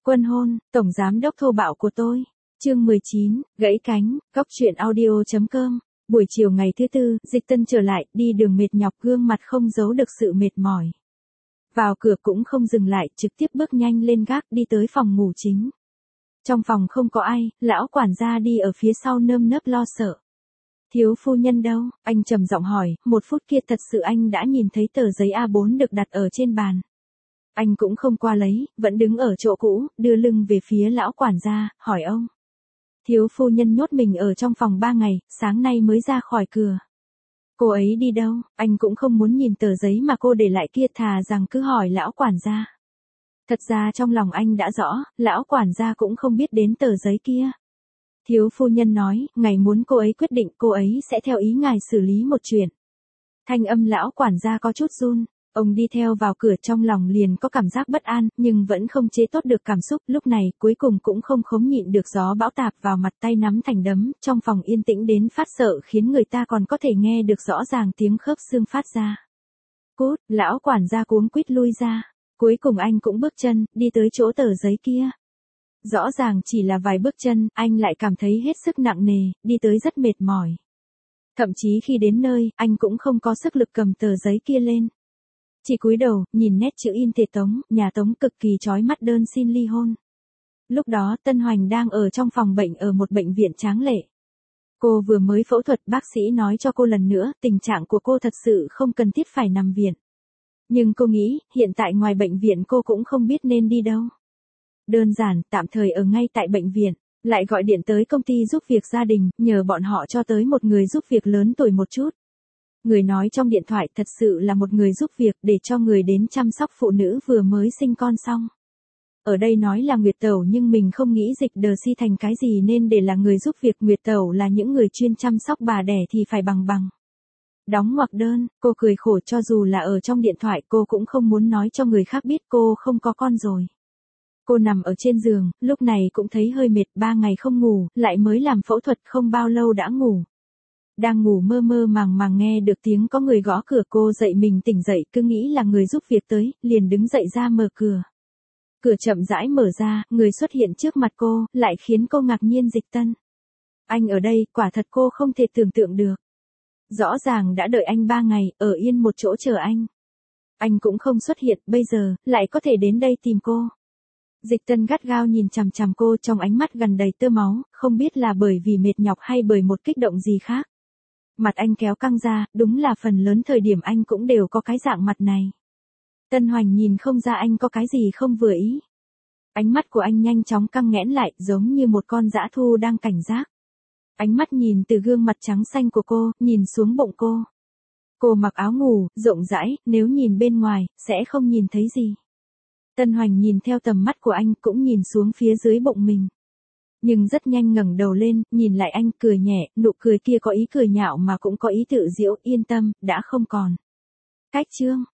Quân hôn, tổng giám đốc thô bạo của tôi. Chương 19, gãy cánh, góc truyện audio.com. Buổi chiều ngày thứ tư, Dịch Tân trở lại, đi đường mệt nhọc, gương mặt không giấu được sự mệt mỏi. Vào cửa cũng không dừng lại, trực tiếp bước nhanh lên gác đi tới phòng ngủ chính. Trong phòng không có ai, lão quản gia đi ở phía sau nơm nớp lo sợ. Thiếu phu nhân đâu? Anh trầm giọng hỏi, một phút kia thật sự anh đã nhìn thấy tờ giấy A4 được đặt ở trên bàn. Anh cũng không qua lấy, vẫn đứng ở chỗ cũ, đưa lưng về phía lão quản gia, hỏi ông. Thiếu phu nhân nhốt mình ở trong phòng 3 ngày, sáng nay mới ra khỏi cửa. Cô ấy đi đâu? Anh cũng không muốn nhìn tờ giấy mà cô để lại kia, thà rằng cứ hỏi lão quản gia. Thật ra trong lòng anh đã rõ, lão quản gia cũng không biết đến tờ giấy kia. Thiếu phu nhân nói, ngài muốn cô ấy quyết định, cô ấy sẽ theo ý ngài xử lý một chuyện. Thanh âm lão quản gia có chút run. Ông đi theo vào cửa, trong lòng liền có cảm giác bất an, nhưng vẫn không chế tốt được cảm xúc, lúc này cuối cùng cũng không khống nhịn được, gió bão tạp vào mặt, tay nắm thành đấm, trong phòng yên tĩnh đến phát sợ, khiến người ta còn có thể nghe được rõ ràng tiếng khớp xương phát ra. Cút, lão quản gia cuống quýt lui ra. Cuối cùng anh cũng bước chân, đi tới chỗ tờ giấy kia. Rõ ràng chỉ là vài bước chân, anh lại cảm thấy hết sức nặng nề, đi tới rất mệt mỏi. Thậm chí khi đến nơi, anh cũng không có sức lực cầm tờ giấy kia lên. Chỉ cúi đầu, nhìn nét chữ in thể Tống, nhà Tống cực kỳ chói mắt, đơn xin ly hôn. Lúc đó Tân Hoành đang ở trong phòng bệnh ở một bệnh viện tráng lệ. Cô vừa mới phẫu thuật, bác sĩ nói cho cô lần nữa, tình trạng của cô thật sự không cần thiết phải nằm viện. Nhưng cô nghĩ, hiện tại ngoài bệnh viện cô cũng không biết nên đi đâu. Đơn giản, tạm thời ở ngay tại bệnh viện, lại gọi điện tới công ty giúp việc gia đình, nhờ bọn họ cho tới một người giúp việc lớn tuổi một chút. Người nói trong điện thoại thật sự là một người giúp việc, để cho người đến chăm sóc phụ nữ vừa mới sinh con xong. Ở đây nói là Nguyệt Tẩu, nhưng mình không nghĩ dịch đờ si thành cái gì nên để là người giúp việc. Nguyệt Tẩu là những người chuyên chăm sóc bà đẻ thì phải bằng. Đóng ngoặc đơn, cô cười khổ, cho dù là ở trong điện thoại cô cũng không muốn nói cho người khác biết cô không có con rồi. Cô nằm ở trên giường, lúc này cũng thấy hơi mệt, 3 ngày không ngủ, lại mới làm phẫu thuật không bao lâu đã ngủ. Đang ngủ mơ mơ màng nghe được tiếng có người gõ cửa, cô dậy mình tỉnh dậy, cứ nghĩ là người giúp việc tới, liền đứng dậy ra mở cửa. Cửa chậm rãi mở ra, người xuất hiện trước mặt cô, lại khiến cô ngạc nhiên. Dịch Tân. Anh ở đây, quả thật cô không thể tưởng tượng được. Rõ ràng đã đợi anh 3 ngày, ở yên một chỗ chờ anh. Anh cũng không xuất hiện, bây giờ, lại có thể đến đây tìm cô. Dịch Tân gắt gao nhìn chằm chằm cô, trong ánh mắt gần đầy tơ máu, không biết là bởi vì mệt nhọc hay bởi một kích động gì khác. Mặt anh kéo căng ra, đúng là phần lớn thời điểm anh cũng đều có cái dạng mặt này. Tân Hoành nhìn không ra anh có cái gì không vừa ý. Ánh mắt của anh nhanh chóng căng nghẽn lại, giống như một con dã thu đang cảnh giác. Ánh mắt nhìn từ gương mặt trắng xanh của cô, nhìn xuống bụng cô. Cô mặc áo ngủ, rộng rãi, nếu nhìn bên ngoài, sẽ không nhìn thấy gì. Tân Hoành nhìn theo tầm mắt của anh, cũng nhìn xuống phía dưới bụng mình. Nhưng rất nhanh ngẩng đầu lên, nhìn lại anh, cười nhẹ, nụ cười kia có ý cười nhạo mà cũng có ý tự giễu. Yên tâm, đã không còn. Cách chương.